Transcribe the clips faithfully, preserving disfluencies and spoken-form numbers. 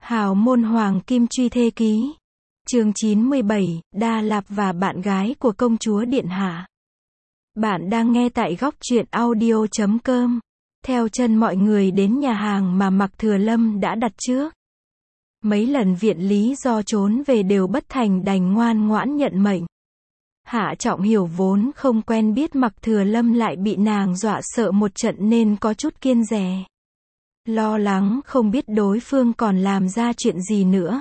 Hào môn hoàng kim truy thê ký. Chương chín mươi bảy, Đa Lạp và bạn gái của công chúa điện hạ. Bạn đang nghe tại góc truyện audio chấm com. Theo chân mọi người đến nhà hàng mà Mạc Thừa Lâm đã đặt trước. Mấy lần viện lý do trốn về đều bất thành, đành ngoan ngoãn nhận mệnh. Hạ Trọng Hiểu vốn không quen biết Mạc Thừa Lâm lại bị nàng dọa sợ một trận nên có chút kiêng dè. Lo lắng không biết đối phương còn làm ra chuyện gì nữa.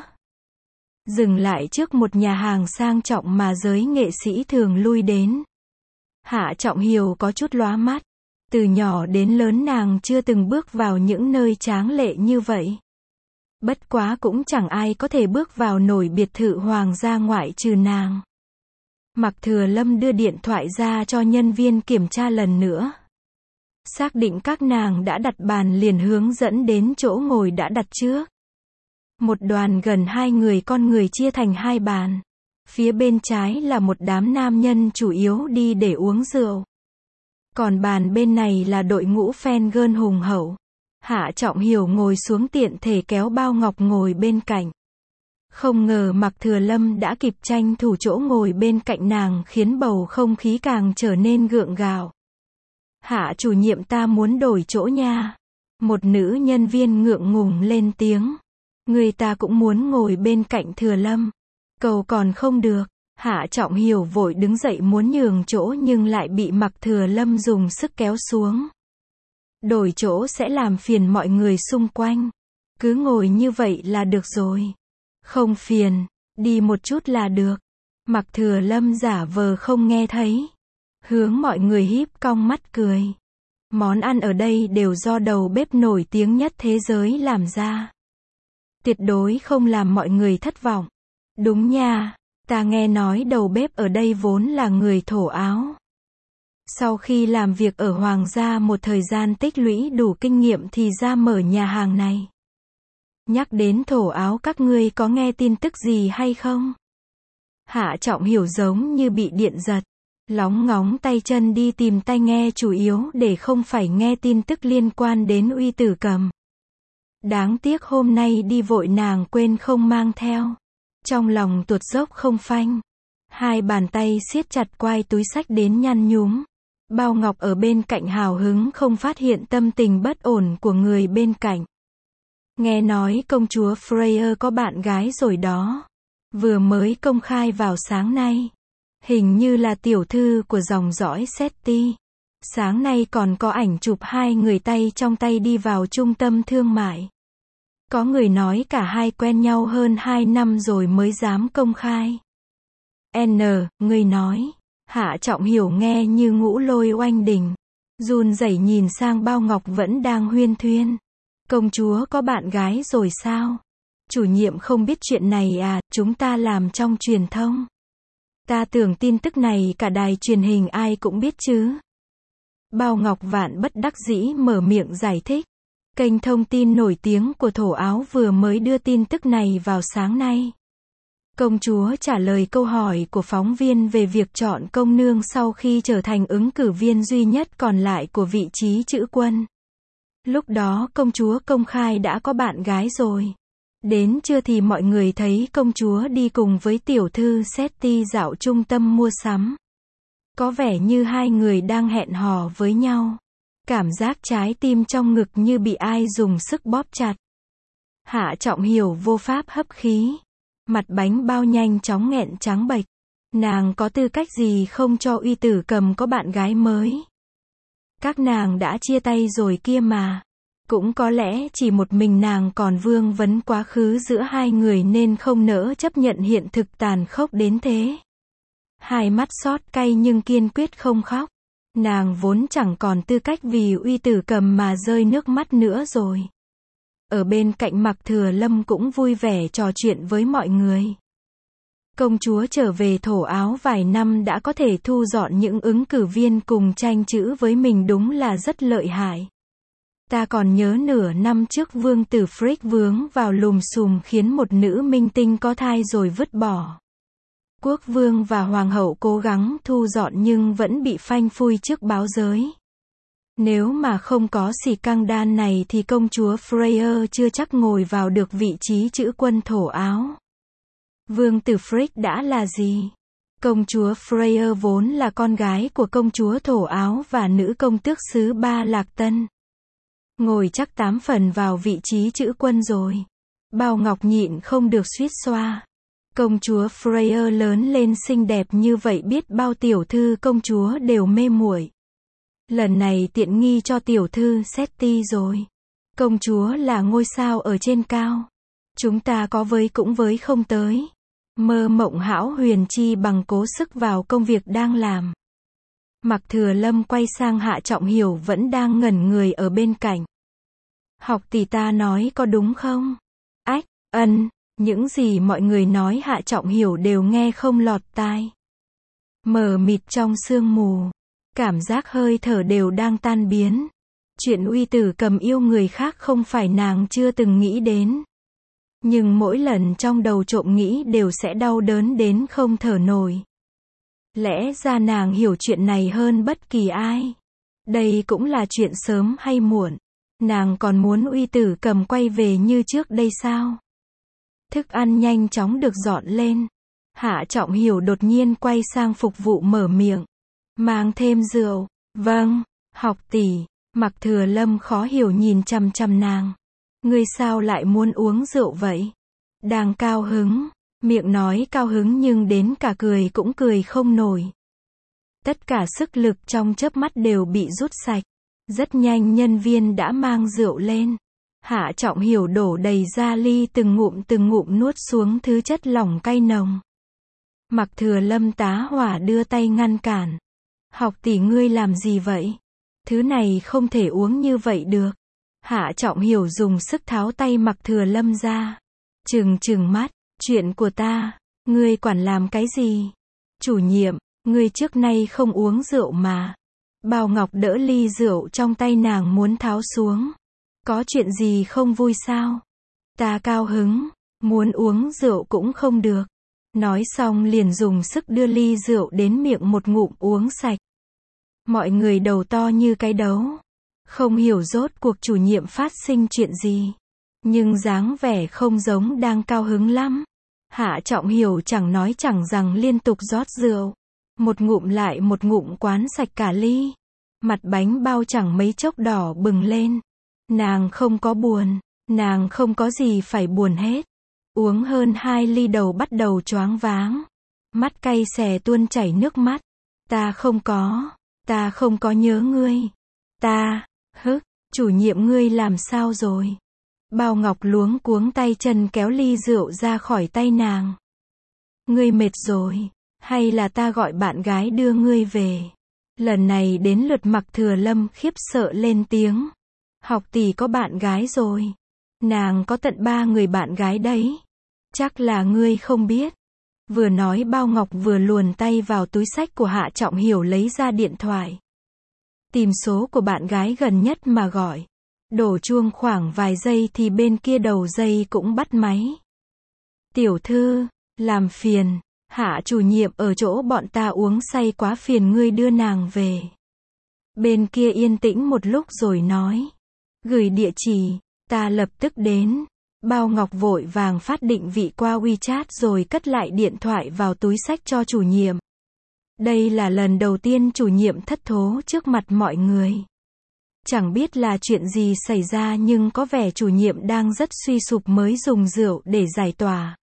Dừng lại trước một nhà hàng sang trọng mà giới nghệ sĩ thường lui đến. Hạ Trọng Hiểu có chút lóa mắt. Từ nhỏ đến lớn nàng chưa từng bước vào những nơi tráng lệ như vậy. Bất quá cũng chẳng ai có thể bước vào nổi biệt thự hoàng gia ngoại trừ nàng. Mạc Thừa Lâm đưa điện thoại ra cho nhân viên kiểm tra lần nữa. Xác định các nàng đã đặt bàn liền hướng dẫn đến chỗ ngồi đã đặt trước. Một đoàn gần hai người con người chia thành hai bàn. Phía bên trái là một đám nam nhân chủ yếu đi để uống rượu. Còn bàn bên này là đội ngũ fan girl hùng hậu. Hạ Trọng Hiểu ngồi xuống tiện thể kéo Bao Ngọc ngồi bên cạnh. Không ngờ Mạc Thừa Lâm đã kịp tranh thủ chỗ ngồi bên cạnh nàng, khiến bầu không khí càng trở nên gượng gạo. Hạ chủ nhiệm, ta muốn đổi chỗ nha. Một nữ nhân viên ngượng ngùng lên tiếng. Người ta cũng muốn ngồi bên cạnh Thừa Lâm. Cầu còn không được. Hạ Trọng Hiểu vội đứng dậy muốn nhường chỗ nhưng lại bị Mạc Thừa Lâm dùng sức kéo xuống. Đổi chỗ sẽ làm phiền mọi người xung quanh. Cứ ngồi như vậy là được rồi. Không phiền, đi một chút là được. Mạc Thừa Lâm giả vờ không nghe thấy. Hướng mọi người híp cong mắt cười. Món ăn ở đây đều do đầu bếp nổi tiếng nhất thế giới làm ra. Tuyệt đối không làm mọi người thất vọng. Đúng nha, ta nghe nói đầu bếp ở đây vốn là người Thổ Áo. Sau khi làm việc ở Hoàng gia một thời gian tích lũy đủ kinh nghiệm thì ra mở nhà hàng này. Nhắc đến Thổ Áo, các ngươi có nghe tin tức gì hay không? Hạ Trọng Hiểu giống như bị điện giật. Lóng ngóng tay chân đi tìm tai nghe chủ yếu để không phải nghe tin tức liên quan đến Uy Tử Cầm. Đáng tiếc hôm nay đi vội nàng quên không mang theo. Trong lòng tuột dốc không phanh. Hai bàn tay siết chặt quai túi xách đến nhăn nhúm. Bao Ngọc ở bên cạnh hào hứng không phát hiện tâm tình bất ổn của người bên cạnh. Nghe nói công chúa Freya có bạn gái rồi đó. Vừa mới công khai vào sáng nay. Hình như là tiểu thư của dòng dõi Seti. Sáng nay còn có ảnh chụp hai người tay trong tay đi vào trung tâm thương mại. Có người nói cả hai quen nhau hơn hai năm rồi mới dám công khai. N, người nói. Hạ Trọng Hiểu nghe như ngũ lôi oanh đình. Run rẩy nhìn sang Bao Ngọc vẫn đang huyên thuyên. Công chúa có bạn gái rồi sao? Chủ nhiệm không biết chuyện này à, chúng ta làm trong truyền thông. Ta tưởng tin tức này cả đài truyền hình ai cũng biết chứ. Bao Ngọc vạn bất đắc dĩ mở miệng giải thích. Kênh thông tin nổi tiếng của Thổ Áo vừa mới đưa tin tức này vào sáng nay. Công chúa trả lời câu hỏi của phóng viên về việc chọn công nương sau khi trở thành ứng cử viên duy nhất còn lại của vị trí chữ quân. Lúc đó công chúa công khai đã có bạn gái rồi. Đến trưa thì mọi người thấy công chúa đi cùng với tiểu thư Seti dạo trung tâm mua sắm. Có vẻ như hai người đang hẹn hò với nhau. Cảm giác trái tim trong ngực như bị ai dùng sức bóp chặt. Hạ Trọng Hiểu vô pháp hấp khí. Mặt bánh bao nhanh chóng nghẹn trắng bệch. Nàng có tư cách gì không cho Uy Tử Cầm có bạn gái mới? Các nàng đã chia tay rồi kia mà. Cũng có lẽ chỉ một mình nàng còn vương vấn quá khứ giữa hai người nên không nỡ chấp nhận hiện thực tàn khốc đến thế. Hai mắt xót cay nhưng kiên quyết không khóc. Nàng vốn chẳng còn tư cách vì Uy Tử Cầm mà rơi nước mắt nữa rồi. Ở bên cạnh Mạc Thừa Lâm cũng vui vẻ trò chuyện với mọi người. Công chúa trở về Thổ Áo vài năm đã có thể thu dọn những ứng cử viên cùng tranh chữ với mình, đúng là rất lợi hại. Ta còn nhớ nửa năm trước vương tử Frick vướng vào lùm xùm khiến một nữ minh tinh có thai rồi vứt bỏ. Quốc vương và hoàng hậu cố gắng thu dọn nhưng vẫn bị phanh phui trước báo giới. Nếu mà không có xì căng đan này thì công chúa Freya chưa chắc ngồi vào được vị trí chữ quân thổ áo. Vương tử Frigg đã là gì? Công chúa Freya vốn là con gái của công chúa thổ áo và nữ công tước xứ Ba Lạc Tân. Ngồi chắc tám phần vào vị trí chữ quân rồi. Bao Ngọc nhịn không được suýt xoa. Công chúa Freya lớn lên xinh đẹp như vậy biết bao tiểu thư công chúa đều mê muội. Lần này tiện nghi cho tiểu thư Setty rồi. Công chúa là ngôi sao ở trên cao. Chúng ta có với cũng với không tới. Mơ mộng hão huyền chi bằng cố sức vào công việc đang làm. Mặc Thừa Lâm quay sang Hạ Trọng Hiểu vẫn đang ngẩn người ở bên cạnh. Học tỷ ta nói có đúng không? Ách, ân, những gì mọi người nói Hạ Trọng Hiểu đều nghe không lọt tai. Mờ mịt trong sương mù. Cảm giác hơi thở đều đang tan biến. Chuyện uy tử cầm yêu người khác không phải nàng chưa từng nghĩ đến. Nhưng mỗi lần trong đầu trộm nghĩ đều sẽ đau đớn đến không thở nổi. Lẽ ra nàng hiểu chuyện này hơn bất kỳ ai. Đây cũng là chuyện sớm hay muộn. Nàng còn muốn uy tử cầm quay về như trước đây sao? Thức ăn nhanh chóng được dọn lên. Hạ Trọng Hiểu đột nhiên quay sang phục vụ mở miệng. Mang thêm rượu. Vâng, học tỷ. Mặc Thừa Lâm khó hiểu nhìn chằm chằm nàng. Ngươi sao lại muốn uống rượu vậy? Đang cao hứng. Miệng nói cao hứng nhưng đến cả cười cũng cười không nổi. Tất cả sức lực trong chớp mắt đều bị rút sạch. Rất nhanh nhân viên đã mang rượu lên. Hạ Trọng Hiểu đổ đầy ra ly từng ngụm từng ngụm nuốt xuống thứ chất lỏng cay nồng. Mặc Thừa Lâm tá hỏa đưa tay ngăn cản. Học tỷ ngươi làm gì vậy? Thứ này không thể uống như vậy được. Hạ Trọng Hiểu dùng sức tháo tay Mặc Thừa Lâm ra. Trừng trừng mắt, chuyện của ta, ngươi quản làm cái gì? Chủ nhiệm, ngươi trước nay không uống rượu mà. Bao Ngọc đỡ ly rượu trong tay nàng muốn tháo xuống. Có chuyện gì không vui sao? Ta cao hứng, muốn uống rượu cũng không được. Nói xong liền dùng sức đưa ly rượu đến miệng một ngụm uống sạch. Mọi người đầu to như cái đấu. Không hiểu rốt cuộc chủ nhiệm phát sinh chuyện gì. Nhưng dáng vẻ không giống đang cao hứng lắm. Hạ Trọng Hiểu chẳng nói chẳng rằng liên tục rót rượu. Một ngụm lại một ngụm quán sạch cả ly. Mặt bánh bao chẳng mấy chốc đỏ bừng lên. Nàng không có buồn. Nàng không có gì phải buồn hết. Uống hơn hai ly đầu bắt đầu choáng váng. Mắt cay xè tuôn chảy nước mắt. Ta không có. Ta không có nhớ ngươi. Ta, hức, chủ nhiệm ngươi làm sao rồi? Bao Ngọc luống cuống tay chân kéo ly rượu ra khỏi tay nàng. Ngươi mệt rồi, hay là ta gọi bạn gái đưa ngươi về? Lần này đến lượt Mặc Thừa Lâm khiếp sợ lên tiếng. Học tỷ có bạn gái rồi. Nàng có tận ba người bạn gái đấy. Chắc là ngươi không biết. Vừa nói Bao Ngọc vừa luồn tay vào túi xách của Hạ Trọng Hiểu lấy ra điện thoại. Tìm số của bạn gái gần nhất mà gọi. Đổ chuông khoảng vài giây thì bên kia đầu dây cũng bắt máy. Tiểu thư, làm phiền, Hạ chủ nhiệm ở chỗ bọn ta uống say quá phiền ngươi đưa nàng về. Bên kia yên tĩnh một lúc rồi nói. Gửi địa chỉ, ta lập tức đến. Bao Ngọc vội vàng phát định vị qua WeChat rồi cất lại điện thoại vào túi xách cho chủ nhiệm. Đây là lần đầu tiên chủ nhiệm thất thố trước mặt mọi người. Chẳng biết là chuyện gì xảy ra nhưng có vẻ chủ nhiệm đang rất suy sụp mới dùng rượu để giải tỏa.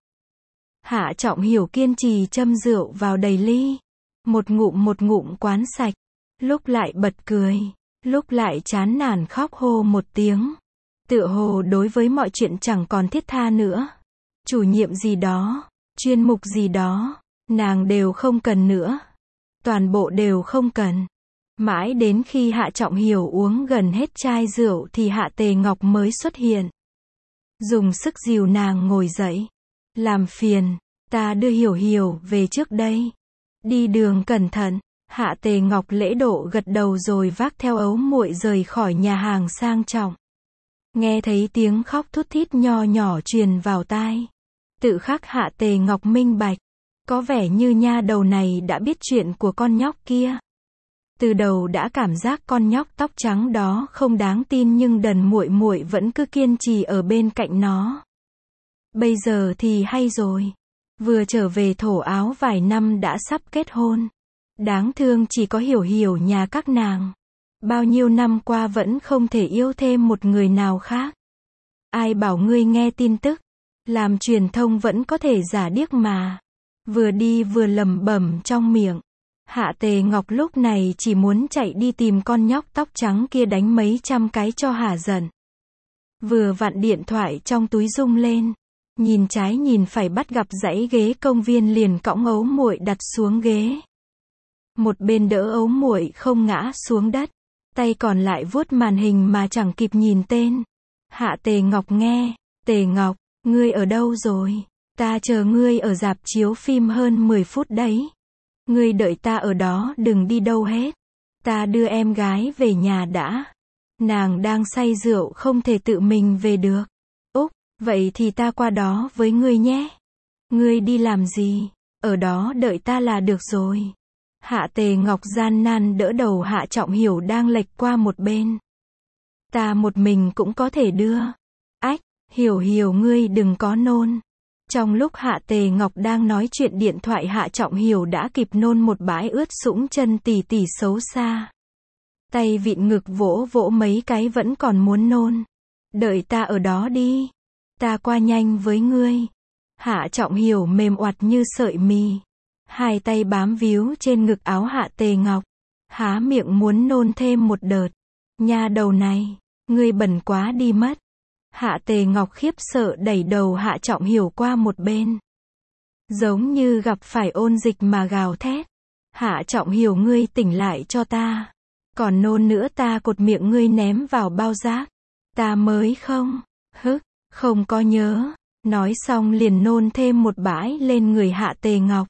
Hạ Trọng Hiểu kiên trì châm rượu vào đầy ly. Một ngụm một ngụm quán sạch. Lúc lại bật cười. Lúc lại chán nản khóc hô một tiếng. Tựa hồ đối với mọi chuyện chẳng còn thiết tha nữa. Chủ nhiệm gì đó, chuyên mục gì đó, nàng đều không cần nữa. Toàn bộ đều không cần. Mãi đến khi Hạ Trọng Hiểu uống gần hết chai rượu thì Hạ Tề Ngọc mới xuất hiện. Dùng sức dìu nàng ngồi dậy. Làm phiền, ta đưa Hiểu Hiểu về trước đây. Đi đường cẩn thận. Hạ Tề Ngọc lễ độ gật đầu rồi vác theo ấu muội rời khỏi nhà hàng sang trọng. Nghe thấy tiếng khóc thút thít nho nhỏ truyền vào tai. Tự khắc Hạ Tề Ngọc minh bạch. Có vẻ như nha đầu này đã biết chuyện của con nhóc kia. Từ đầu đã cảm giác con nhóc tóc trắng đó không đáng tin nhưng đần muội muội vẫn cứ kiên trì ở bên cạnh nó. Bây giờ thì hay rồi. Vừa trở về thổ áo vài năm đã sắp kết hôn. Đáng thương chỉ có Hiểu Hiểu nhà các nàng. Bao nhiêu năm qua vẫn không thể yêu thêm một người nào khác. Ai bảo ngươi nghe tin tức. Làm truyền thông vẫn có thể giả điếc mà. Vừa đi vừa lẩm bẩm trong miệng. Hạ Tề Ngọc lúc này chỉ muốn chạy đi tìm con nhóc tóc trắng kia đánh mấy trăm cái cho hả giận. Vừa vặn điện thoại trong túi rung lên. Nhìn trái nhìn phải bắt gặp dãy ghế công viên liền cõng ấu muội đặt xuống ghế. Một bên đỡ ấu muội không ngã xuống đất. Tay còn lại vuốt màn hình mà chẳng kịp nhìn tên. Hạ Tề Ngọc nghe. Tề Ngọc, ngươi ở đâu rồi? Ta chờ ngươi ở rạp chiếu phim hơn mười phút đấy. Ngươi đợi ta ở đó đừng đi đâu hết. Ta đưa em gái về nhà đã. Nàng đang say rượu không thể tự mình về được. Úc, vậy thì ta qua đó với ngươi nhé. Ngươi đi làm gì? Ở đó đợi ta là được rồi. Hạ Tề Ngọc gian nan đỡ đầu Hạ Trọng Hiểu đang lệch qua một bên. Ta một mình cũng có thể đưa. Ách, Hiểu Hiểu ngươi đừng có nôn. Trong lúc Hạ Tề Ngọc đang nói chuyện điện thoại Hạ Trọng Hiểu đã kịp nôn một bãi ướt sũng chân tỉ tỉ xấu xa. Tay vịn ngực vỗ vỗ mấy cái vẫn còn muốn nôn. Đợi ta ở đó đi. Ta qua nhanh với ngươi. Hạ Trọng Hiểu mềm oặt như sợi mì. Hai tay bám víu trên ngực áo Hạ Tề Ngọc. Há miệng muốn nôn thêm một đợt. Nha đầu này, ngươi bẩn quá đi mất. Hạ Tề Ngọc khiếp sợ đẩy đầu Hạ Trọng Hiểu qua một bên. Giống như gặp phải ôn dịch mà gào thét. Hạ Trọng Hiểu ngươi tỉnh lại cho ta. Còn nôn nữa ta cột miệng ngươi ném vào bao rác. Ta mới không. Hức, không có nhớ. Nói xong liền nôn thêm một bãi lên người Hạ Tề Ngọc.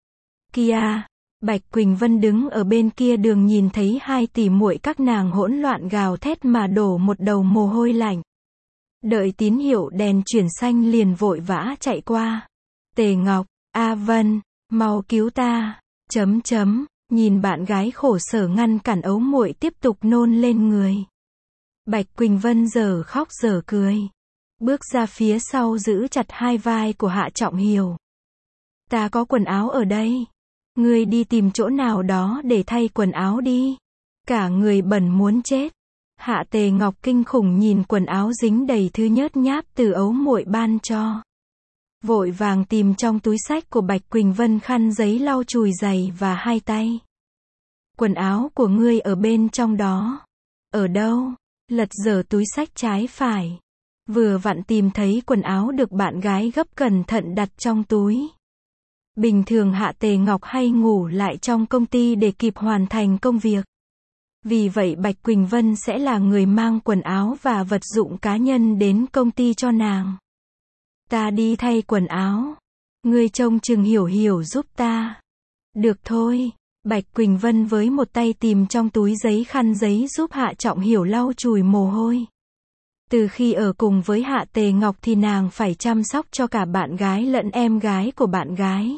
Kia, Bạch Quỳnh Vân đứng ở bên kia đường nhìn thấy hai tỷ muội các nàng hỗn loạn gào thét mà đổ một đầu mồ hôi lạnh. Đợi tín hiệu đèn chuyển xanh liền vội vã chạy qua. Tề Ngọc, A Vân, mau cứu ta. Chấm chấm, nhìn bạn gái khổ sở ngăn cản ấu muội tiếp tục nôn lên người. Bạch Quỳnh Vân giờ khóc giờ cười. Bước ra phía sau giữ chặt hai vai của Hạ Trọng Hiểu. Ta có quần áo ở đây. Ngươi đi tìm chỗ nào đó để thay quần áo đi. Cả người bẩn muốn chết. Hạ Tề Ngọc kinh khủng nhìn quần áo dính đầy thứ nhớt nháp từ ấu muội ban cho. Vội vàng tìm trong túi xách của Bạch Quỳnh Vân khăn giấy lau chùi giày và hai tay. Quần áo của ngươi ở bên trong đó. Ở đâu? Lật dở túi xách trái phải. Vừa vặn tìm thấy quần áo được bạn gái gấp cẩn thận đặt trong túi. Bình thường Hạ Tề Ngọc hay ngủ lại trong công ty để kịp hoàn thành công việc. Vì vậy Bạch Quỳnh Vân sẽ là người mang quần áo và vật dụng cá nhân đến công ty cho nàng. Ta đi thay quần áo. Ngươi trông chừng Hiểu Hiểu giúp ta. Được thôi. Bạch Quỳnh Vân với một tay tìm trong túi giấy khăn giấy giúp Hạ Trọng Hiểu lau chùi mồ hôi. Từ khi ở cùng với Hạ Tề Ngọc thì nàng phải chăm sóc cho cả bạn gái lẫn em gái của bạn gái.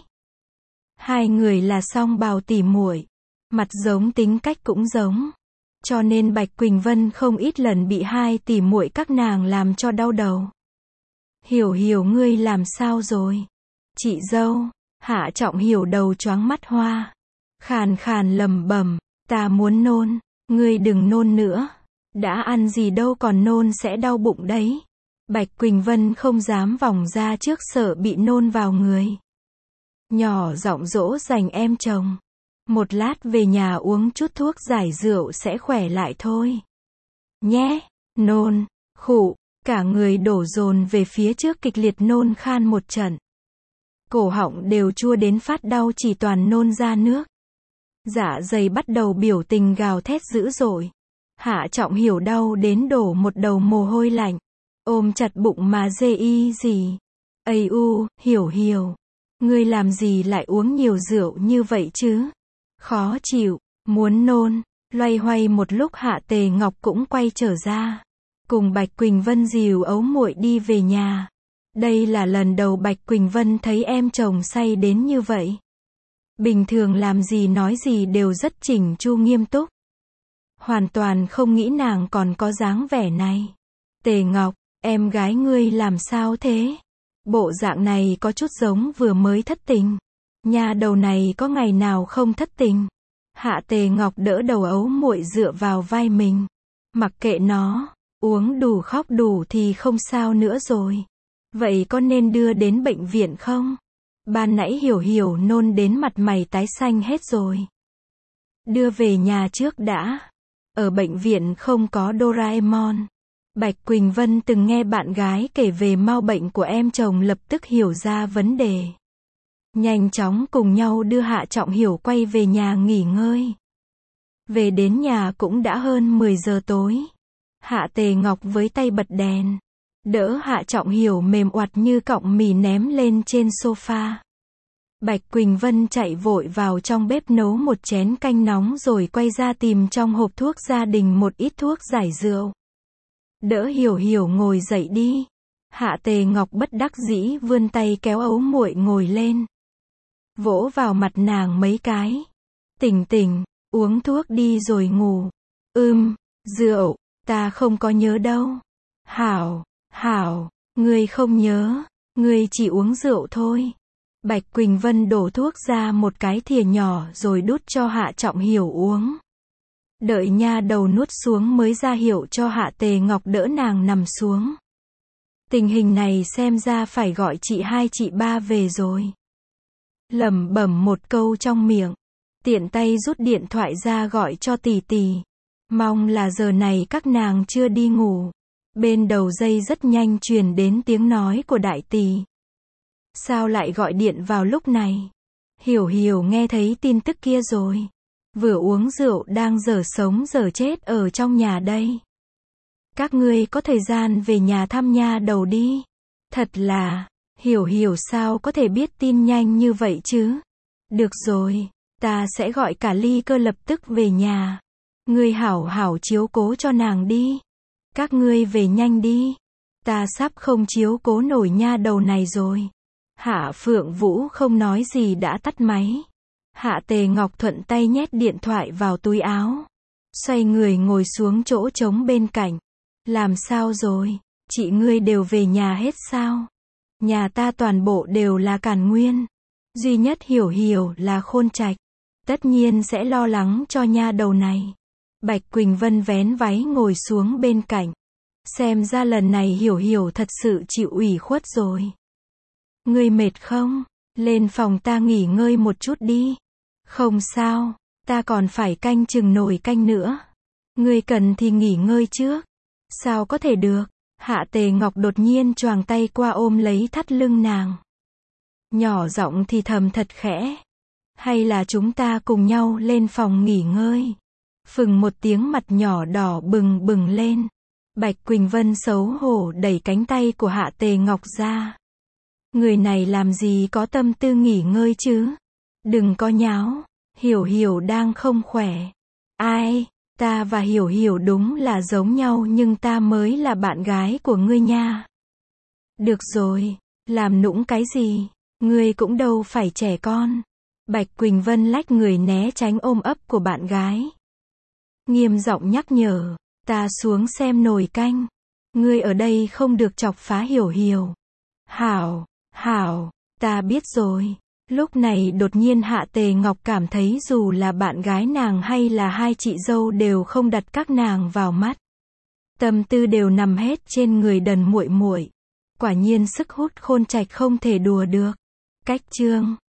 Hai người là song bào tỉ muội. Mặt giống tính cách cũng giống. Cho nên Bạch Quỳnh Vân không ít lần bị hai tỉ muội các nàng làm cho đau đầu. Hiểu Hiểu ngươi làm sao rồi? Chị dâu. Hạ Trọng Hiểu đầu choáng mắt hoa. Khàn khàn lẩm bẩm, ta muốn nôn, ngươi đừng nôn nữa. Đã ăn gì đâu còn nôn sẽ đau bụng đấy. Bạch Quỳnh Vân không dám vòng ra trước sợ bị nôn vào người. Nhỏ giọng dỗ dành em chồng. Một lát về nhà uống chút thuốc giải rượu sẽ khỏe lại thôi. Nhé, nôn, khụ, cả người đổ dồn về phía trước kịch liệt nôn khan một trận. Cổ họng đều chua đến phát đau chỉ toàn nôn ra nước. Dạ dày bắt đầu biểu tình gào thét dữ dội. Hạ Trọng Hiểu đau đến đổ một đầu mồ hôi lạnh. Ôm chặt bụng mà dê y gì. Ây u, Hiểu Hiểu. Ngươi làm gì lại uống nhiều rượu như vậy chứ? Khó chịu, muốn nôn. Loay hoay một lúc Hạ Tề Ngọc cũng quay trở ra. Cùng Bạch Quỳnh Vân dìu ấu muội đi về nhà. Đây là lần đầu Bạch Quỳnh Vân thấy em chồng say đến như vậy. Bình thường làm gì nói gì đều rất chỉnh chu nghiêm túc. Hoàn toàn không nghĩ nàng còn có dáng vẻ này. Tề Ngọc, em gái ngươi làm sao thế? Bộ dạng này có chút giống vừa mới thất tình. Nhà đầu này có ngày nào không thất tình. Hạ Tề Ngọc đỡ đầu ấu muội dựa vào vai mình. Mặc kệ nó, uống đủ khóc đủ thì không sao nữa rồi. Vậy có nên đưa đến bệnh viện không? Ban nãy Hiểu Hiểu nôn đến mặt mày tái xanh hết rồi. Đưa về nhà trước đã. Ở bệnh viện không có Doraemon. Bạch Quỳnh Vân từng nghe bạn gái kể về mau bệnh của em chồng, lập tức hiểu ra vấn đề. Nhanh chóng cùng nhau đưa Hạ Trọng Hiểu quay về nhà nghỉ ngơi. Về đến nhà cũng đã hơn mười giờ tối. Hạ Tề Ngọc với tay bật đèn, đỡ Hạ Trọng Hiểu mềm oặt như cọng mì ném lên trên sofa. Bạch Quỳnh Vân chạy vội vào trong bếp nấu một chén canh nóng rồi quay ra tìm trong hộp thuốc gia đình một ít thuốc giải rượu. Đỡ Hiểu Hiểu ngồi dậy đi. Hạ Tề Ngọc bất đắc dĩ vươn tay kéo ấu muội ngồi lên. Vỗ vào mặt nàng mấy cái. Tỉnh tỉnh, uống thuốc đi rồi ngủ. Ưm, rượu, ta không có nhớ đâu. Hảo, hảo, ngươi không nhớ, ngươi chỉ uống rượu thôi. Bạch Quỳnh Vân đổ thuốc ra một cái thìa nhỏ rồi đút cho Hạ Trọng Hiểu uống. Đợi nha đầu nuốt xuống mới ra hiệu cho Hạ Tề Ngọc đỡ nàng nằm xuống. Tình hình này xem ra phải gọi chị hai chị ba về rồi. Lẩm bẩm một câu trong miệng, tiện tay rút điện thoại ra gọi cho tỷ tỷ. Mong là giờ này các nàng chưa đi ngủ. Bên đầu dây rất nhanh truyền đến tiếng nói của đại tỷ. Sao lại gọi điện vào lúc này? Hiểu Hiểu nghe thấy tin tức kia rồi. Vừa uống rượu đang dở sống dở chết ở trong nhà đây. Các ngươi có thời gian về nhà thăm nha đầu đi. Thật là, Hiểu Hiểu sao có thể biết tin nhanh như vậy chứ? Được rồi, ta sẽ gọi cả Ly Cơ lập tức về nhà. Ngươi hảo hảo chiếu cố cho nàng đi. Các ngươi về nhanh đi. Ta sắp không chiếu cố nổi nha đầu này rồi. Hạ Phượng Vũ không nói gì đã tắt máy. Hạ Tề Ngọc thuận tay nhét điện thoại vào túi áo. Xoay người ngồi xuống chỗ trống bên cạnh. Làm sao rồi? Chị ngươi đều về nhà hết sao? Nhà ta toàn bộ đều là Càn Nguyên. Duy nhất Hiểu Hiểu là Khôn Trạch. Tất nhiên sẽ lo lắng cho nha đầu này. Bạch Quỳnh Vân vén váy ngồi xuống bên cạnh. Xem ra lần này Hiểu Hiểu thật sự chịu ủy khuất rồi. Ngươi mệt không? Lên phòng ta nghỉ ngơi một chút đi. Không sao, ta còn phải canh chừng nồi canh nữa. Ngươi cần thì nghỉ ngơi trước. Sao có thể được? Hạ Tề Ngọc đột nhiên choàng tay qua ôm lấy thắt lưng nàng. Nhỏ giọng thì thầm thật khẽ. Hay là chúng ta cùng nhau lên phòng nghỉ ngơi? Phừng một tiếng mặt nhỏ đỏ bừng bừng lên. Bạch Quỳnh Vân xấu hổ đẩy cánh tay của Hạ Tề Ngọc ra. Người này làm gì có tâm tư nghỉ ngơi chứ? Đừng có nháo. Hiểu Hiểu đang không khỏe. Ai? Ta và Hiểu Hiểu đúng là giống nhau nhưng ta mới là bạn gái của ngươi nha. Được rồi, làm nũng cái gì? Ngươi cũng đâu phải trẻ con. Bạch Quỳnh Vân lách người né tránh ôm ấp của bạn gái. Nghiêm giọng nhắc nhở, ta xuống xem nồi canh. Ngươi ở đây không được chọc phá Hiểu Hiểu. Hảo, hảo, ta biết rồi. Lúc này đột nhiên Hạ Tề Ngọc cảm thấy dù là bạn gái nàng hay là hai chị dâu đều không đặt các nàng vào mắt. Tâm tư đều nằm hết trên người Đần muội muội. Quả nhiên sức hút Khôn Trạch không thể đùa được. Cách chương